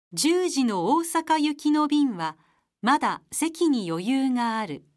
10時の大阪行きの便はまだ席に余裕がある。